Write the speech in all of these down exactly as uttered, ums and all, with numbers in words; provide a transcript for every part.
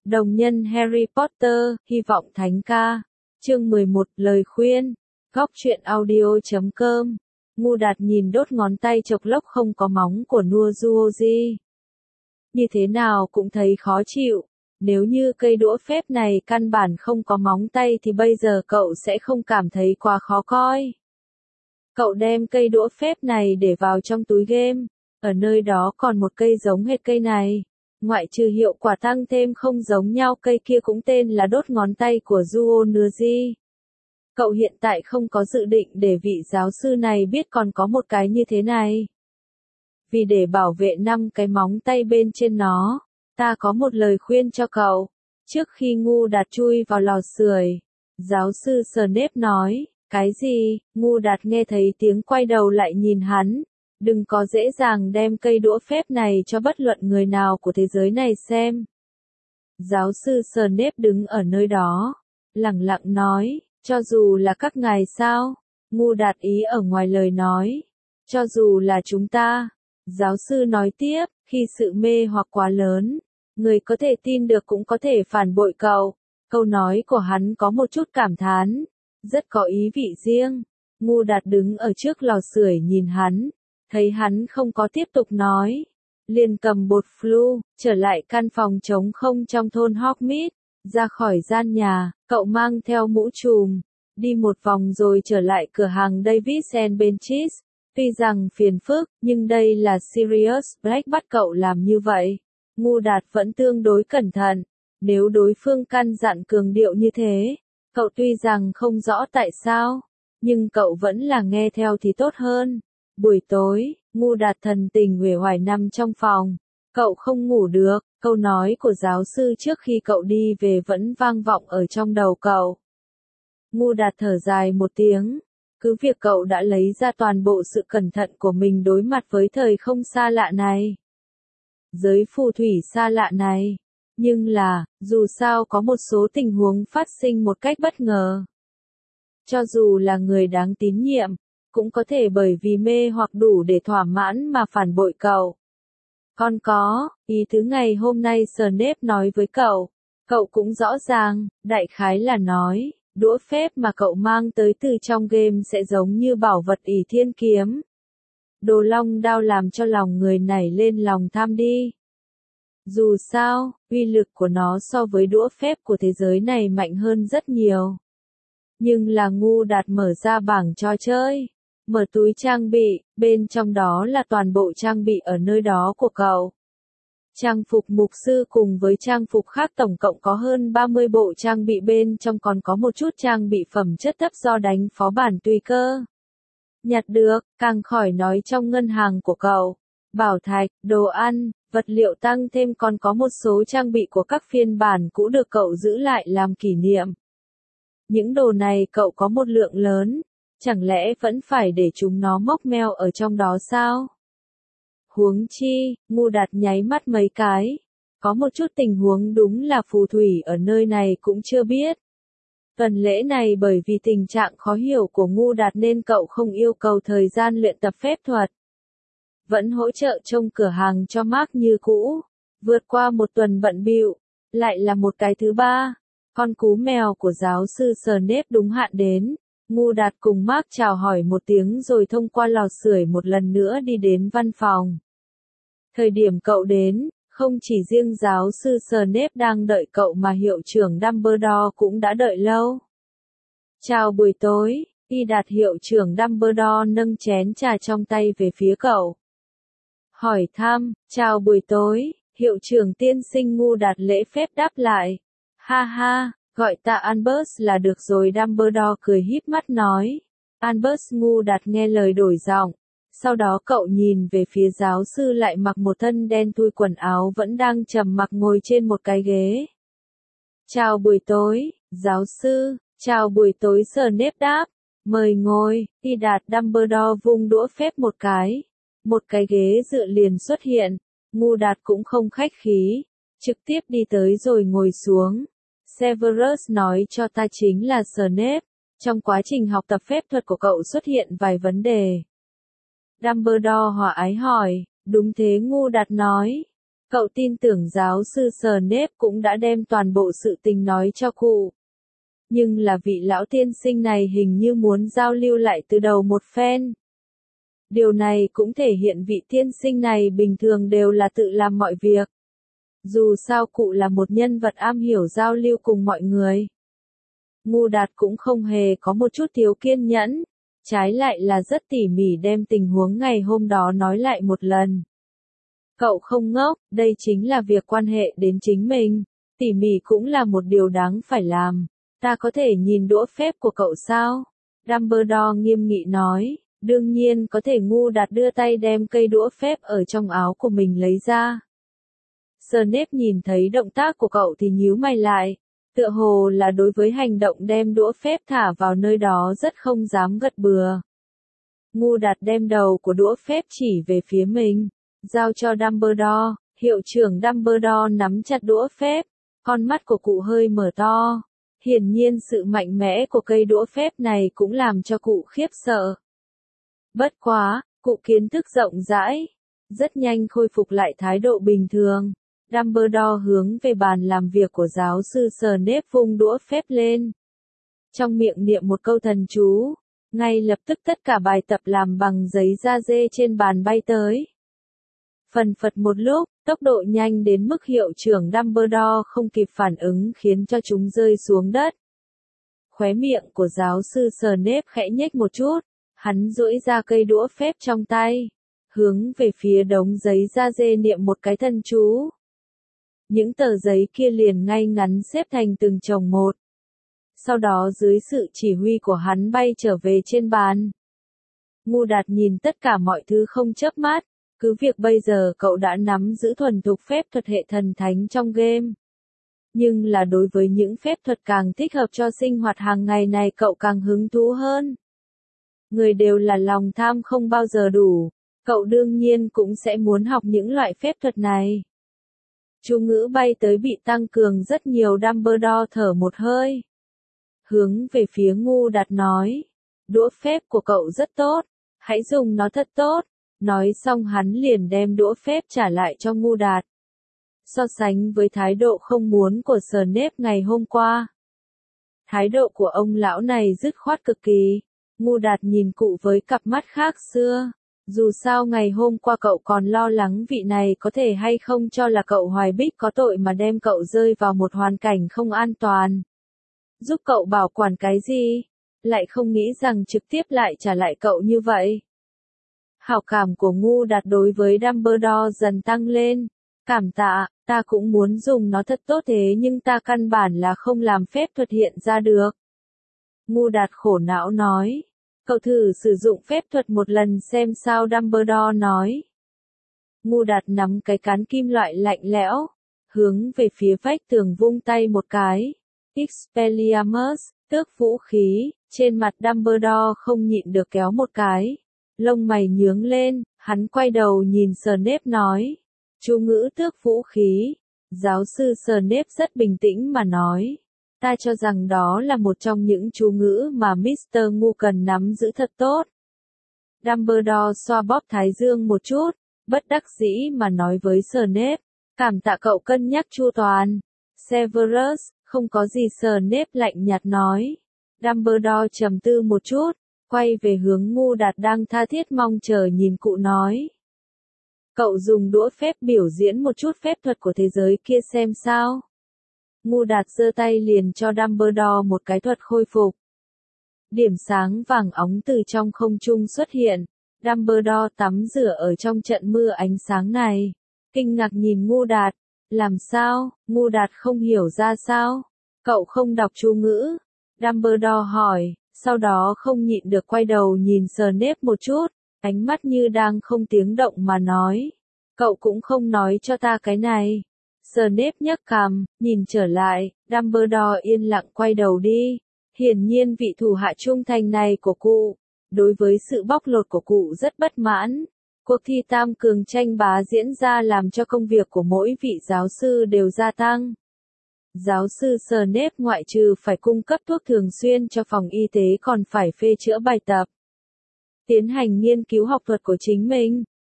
Đồng nhân Harry Potter, hy vọng thánh ca. Chương mười một, lời khuyên. Góc truyện audio chấm com. Ngu Đạt nhìn đốt ngón tay chộc lốc không có móng của Nuzuoji. Như thế nào cũng thấy khó chịu. Nếu như cây đũa phép này căn bản không có móng tay thì bây giờ cậu sẽ không cảm thấy quá khó coi. Cậu đem cây đũa phép này để vào trong túi game. Ở nơi đó còn một cây giống hệt cây này. Ngoại trừ hiệu quả tăng thêm không giống nhau, cây kia cũng tên là đốt ngón tay của Zuonuji. Cậu hiện tại không có dự định để vị giáo sư này biết còn có một cái như thế này. Vì để bảo vệ năm cái móng tay bên trên nó, ta có một lời khuyên cho cậu. Trước khi Ngu Đạt chui vào lò sưởi, giáo sư Snape nói, cái gì? Ngu Đạt nghe thấy tiếng quay đầu lại nhìn hắn. Đừng có dễ dàng đem cây đũa phép này cho bất luận người nào của thế giới này xem. Giáo sư Snape đứng ở nơi đó, lẳng lặng nói, cho dù là các ngài sao? Ngu Đạt ý ở ngoài lời nói, cho dù là chúng ta. Giáo sư nói tiếp, khi sự mê hoặc quá lớn, người có thể tin được cũng có thể phản bội cậu. Câu nói của hắn có một chút cảm thán, rất có ý vị riêng. Ngu Đạt đứng ở trước lò sưởi nhìn hắn. Thấy hắn không có tiếp tục nói, liền cầm bột flu, trở lại căn phòng trống không trong thôn Hogsmeade, ra khỏi gian nhà, cậu mang theo mũ trùm, đi một vòng rồi trở lại cửa hàng Davis and Benches. Tuy rằng phiền phức, nhưng đây là Sirius Black bắt cậu làm như vậy. Ngu Đạt vẫn tương đối cẩn thận, nếu đối phương căn dặn cường điệu như thế, cậu tuy rằng không rõ tại sao, nhưng cậu vẫn là nghe theo thì tốt hơn. Buổi tối, Ngu Đạt thần tình uể oải nằm trong phòng. Cậu không ngủ được, câu nói của giáo sư trước khi cậu đi về vẫn vang vọng ở trong đầu cậu. Ngu Đạt thở dài một tiếng. Cứ việc cậu đã lấy ra toàn bộ sự cẩn thận của mình đối mặt với thời không xa lạ này. Giới phù thủy xa lạ này. Nhưng là, dù sao có một số tình huống phát sinh một cách bất ngờ. Cho dù là người đáng tín nhiệm, cũng có thể bởi vì mê hoặc đủ để thỏa mãn mà phản bội cậu. Còn có, ý thứ ngày hôm nay Snape nói với cậu, cậu cũng rõ ràng, đại khái là nói, đũa phép mà cậu mang tới từ trong game sẽ giống như bảo vật ỷ thiên kiếm. Đồ long đao làm cho lòng người nảy lên lòng tham đi. Dù sao, uy lực của nó so với đũa phép của thế giới này mạnh hơn rất nhiều. Nhưng là Ngu Đạt mở ra bảng trò chơi. Mở túi trang bị, bên trong đó là toàn bộ trang bị ở nơi đó của cậu. Trang phục mục sư cùng với trang phục khác tổng cộng có hơn ba mươi bộ trang bị, bên trong còn có một chút trang bị phẩm chất thấp do đánh phó bản tùy cơ nhặt được, càng khỏi nói trong ngân hàng của cậu. Bảo thạch, đồ ăn, vật liệu tăng thêm, còn có một số trang bị của các phiên bản cũ được cậu giữ lại làm kỷ niệm. Những đồ này cậu có một lượng lớn. Chẳng lẽ vẫn phải để chúng nó mốc meo ở trong đó sao? Huống chi, Ngu Đạt nháy mắt mấy cái. Có một chút tình huống đúng là phù thủy ở nơi này cũng chưa biết. Tuần lễ này bởi vì tình trạng khó hiểu của Ngu Đạt nên cậu không yêu cầu thời gian luyện tập phép thuật. Vẫn hỗ trợ trông cửa hàng cho Mark như cũ. Vượt qua một tuần bận bịu, lại là một cái thứ ba. Con cú mèo của giáo sư Snape đúng hạn đến. Ngu Đạt cùng Mark chào hỏi một tiếng rồi thông qua lò sưởi một lần nữa đi đến văn phòng. Thời điểm cậu đến, không chỉ riêng giáo sư Snape đang đợi cậu mà hiệu trưởng Dumbledore cũng đã đợi lâu. Chào buổi tối, Y Đạt hiệu trưởng Dumbledore nâng chén trà trong tay về phía cậu. Hỏi thăm, chào buổi tối, hiệu trưởng tiên sinh. Ngu Đạt lễ phép đáp lại. Ha ha. Gọi ta Albus là được rồi. Dumbledore cười híp mắt nói. Albus. Ngu Đạt nghe lời đổi giọng. Sau đó cậu nhìn về phía giáo sư lại mặc một thân đen thui, quần áo vẫn đang trầm mặc ngồi trên một cái ghế. Chào buổi tối, giáo sư. Chào buổi tối, Snape đáp. Mời ngồi. Y Đạt. Dumbledore vung đũa phép một cái. Một cái ghế dựa liền xuất hiện. Ngu Đạt cũng không khách khí, trực tiếp đi tới rồi ngồi xuống. Severus nói cho ta chính là Snape. Trong quá trình học tập phép thuật của cậu xuất hiện vài vấn đề. Dumbledore hòa ái hỏi. Đúng thế, Ngu Đạt nói. Cậu tin tưởng giáo sư Snape cũng đã đem toàn bộ sự tình nói cho cụ. Nhưng là vị lão tiên sinh này hình như muốn giao lưu lại từ đầu một phen. Điều này cũng thể hiện vị tiên sinh này bình thường đều là tự làm mọi việc. Dù sao cụ là một nhân vật am hiểu giao lưu cùng mọi người. Ngu Đạt cũng không hề có một chút thiếu kiên nhẫn, trái lại là rất tỉ mỉ đem tình huống ngày hôm đó nói lại một lần. Cậu không ngốc, đây chính là việc quan hệ đến chính mình, tỉ mỉ cũng là một điều đáng phải làm. Ta có thể nhìn đũa phép của cậu sao? Dumbledore nghiêm nghị nói, đương nhiên có thể. Ngu Đạt đưa tay đem cây đũa phép ở trong áo của mình lấy ra. Snape nhìn thấy động tác của cậu thì nhíu mày lại, tựa hồ là đối với hành động đem đũa phép thả vào nơi đó rất không dám gật bừa. Ngu Đạt đem đầu của đũa phép chỉ về phía mình, giao cho Dumbledore. Hiệu trưởng Dumbledore nắm chặt đũa phép, con mắt của cụ hơi mở to. Hiển nhiên sự mạnh mẽ của cây đũa phép này cũng làm cho cụ khiếp sợ. Bất quá, cụ kiến thức rộng rãi, rất nhanh khôi phục lại thái độ bình thường. Dumbledore hướng về bàn làm việc của giáo sư Snape vung đũa phép lên. Trong miệng niệm một câu thần chú, ngay lập tức tất cả bài tập làm bằng giấy da dê trên bàn bay tới. Phần phật một lúc, tốc độ nhanh đến mức hiệu trưởng Dumbledore không kịp phản ứng khiến cho chúng rơi xuống đất. Khóe miệng của giáo sư Snape khẽ nhếch một chút, hắn duỗi ra cây đũa phép trong tay, hướng về phía đống giấy da dê niệm một cái thần chú. Những tờ giấy kia liền ngay ngắn xếp thành từng chồng một. Sau đó dưới sự chỉ huy của hắn bay trở về trên bàn. Ngu Đạt nhìn tất cả mọi thứ không chớp mắt, cứ việc bây giờ cậu đã nắm giữ thuần thục phép thuật hệ thần thánh trong game. Nhưng là đối với những phép thuật càng thích hợp cho sinh hoạt hàng ngày này cậu càng hứng thú hơn. Người đều là lòng tham không bao giờ đủ, cậu đương nhiên cũng sẽ muốn học những loại phép thuật này. Chú ngữ bay tới bị tăng cường rất nhiều. Dumbledore thở một hơi, hướng về phía Ngu Đạt nói, đũa phép của cậu rất tốt, hãy dùng nó thật tốt. Nói xong hắn liền đem đũa phép trả lại cho Ngu Đạt. So sánh với thái độ không muốn của Snape ngày hôm qua, thái độ của ông lão này dứt khoát cực kỳ. Ngu Đạt nhìn cụ với cặp mắt khác xưa. Dù sao ngày hôm qua cậu còn lo lắng vị này có thể hay không cho là cậu Hoài Bích có tội mà đem cậu rơi vào một hoàn cảnh không an toàn. Giúp cậu bảo quản cái gì, lại không nghĩ rằng trực tiếp lại trả lại cậu như vậy. Hảo cảm của Ngu Đạt đối với Dumbledore dần tăng lên. Cảm tạ, ta cũng muốn dùng nó thật tốt thế nhưng ta căn bản là không làm phép thuật hiện ra được. Ngu Đạt khổ não nói. Cậu thử sử dụng phép thuật một lần xem sao. Dumbledore nói. Ngu Đạt nắm cái cán kim loại lạnh lẽo, hướng về phía vách tường vung tay một cái. Expelliarmus, tước vũ khí. Trên mặt Dumbledore không nhịn được kéo một cái. Lông mày nhướng lên, hắn quay đầu nhìn Snape nói. Chú ngữ tước vũ khí. Giáo sư Snape rất bình tĩnh mà nói. Ta cho rằng đó là một trong những chú ngữ mà mít tơ Ngu cần nắm giữ thật tốt. Dumbledore xoa bóp thái dương một chút, bất đắc dĩ mà nói với Snape. Cảm tạ cậu cân nhắc chu toàn. Severus, không có gì. Snape lạnh nhạt nói. Dumbledore trầm tư một chút, quay về hướng Ngu Đạt đang tha thiết mong chờ nhìn cụ nói. Cậu dùng đũa phép biểu diễn một chút phép thuật của thế giới kia xem sao. Ngu Đạt giơ tay liền cho Dumbledore một cái thuật khôi phục. Điểm sáng vàng óng từ trong không trung xuất hiện. Dumbledore tắm rửa ở trong trận mưa ánh sáng này. Kinh ngạc nhìn Ngu Đạt. Làm sao? Ngu Đạt không hiểu ra sao? Cậu không đọc chú ngữ? Dumbledore hỏi, sau đó không nhịn được quay đầu nhìn Snape một chút, ánh mắt như đang không tiếng động mà nói. Cậu cũng không nói cho ta cái này. Snape nhấc cằm, nhìn trở lại, Dumbledore yên lặng quay đầu đi. Hiển nhiên vị thủ hạ trung thành này của cụ, đối với sự bóc lột của cụ rất bất mãn. Cuộc thi tam cường tranh bá diễn ra làm cho công việc của mỗi vị giáo sư đều gia tăng. Giáo sư Snape ngoại trừ phải cung cấp thuốc thường xuyên cho phòng y tế còn phải phê chữa bài tập, tiến hành nghiên cứu học thuật của chính mình.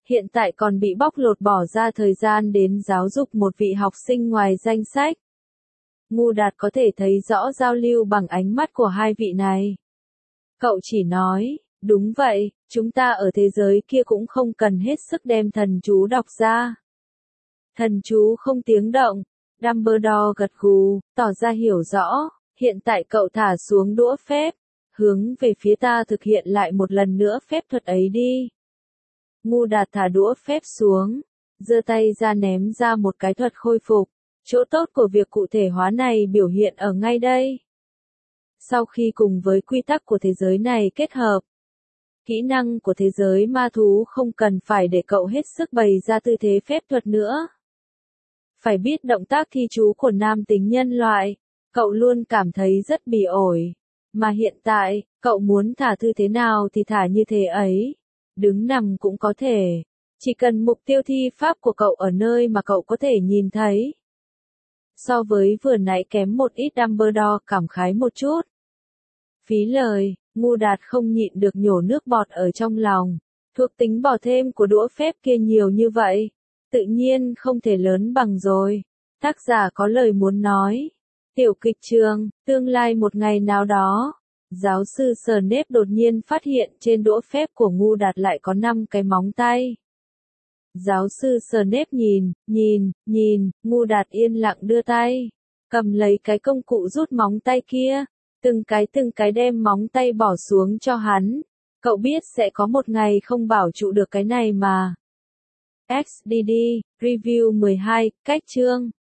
hiện tại còn bị bóc lột bỏ ra thời gian đến giáo dục một vị học sinh ngoài danh sách. Ngu Đạt có thể thấy rõ giao lưu bằng ánh mắt của hai vị này. Cậu chỉ nói, đúng vậy, chúng ta ở thế giới kia cũng không cần hết sức đem thần chú đọc ra. Thần chú không tiếng động, Dumbledore gật gù, tỏ ra hiểu rõ, hiện tại cậu thả xuống đũa phép, hướng về phía ta thực hiện lại một lần nữa phép thuật ấy đi. Ngu Đạt thả đũa phép xuống, giơ tay ra ném ra một cái thuật khôi phục, chỗ tốt của việc cụ thể hóa này biểu hiện ở ngay đây. Sau khi cùng với quy tắc của thế giới này kết hợp, kỹ năng của thế giới ma thú không cần phải để cậu hết sức bày ra tư thế phép thuật nữa. Phải biết động tác thi chú của nam tính nhân loại, cậu luôn cảm thấy rất bỉ ổi. Mà hiện tại, cậu muốn thả thư thế nào thì thả như thế ấy. Đứng nằm cũng có thể. Chỉ cần mục tiêu thi pháp của cậu ở nơi mà cậu có thể nhìn thấy. So với vừa nãy kém một ít, Dumbledore cảm khái một chút. Phí lời, Ngu Đạt không nhịn được nhổ nước bọt ở trong lòng. Thuộc tính bỏ thêm của đũa phép kia nhiều như vậy. Tự nhiên không thể lớn bằng rồi. Tác giả có lời muốn nói. Tiểu kịch trường, tương lai một ngày nào đó, giáo sư Snape đột nhiên phát hiện trên đũa phép của Ngu Đạt lại có năm cái móng tay. Giáo sư Snape nhìn, nhìn, nhìn, Ngu Đạt yên lặng đưa tay, cầm lấy cái công cụ rút móng tay kia, từng cái từng cái đem móng tay bỏ xuống cho hắn. Cậu biết sẽ có một ngày không bảo trụ được cái này mà. ích đê đê, Review mười hai, cách chương.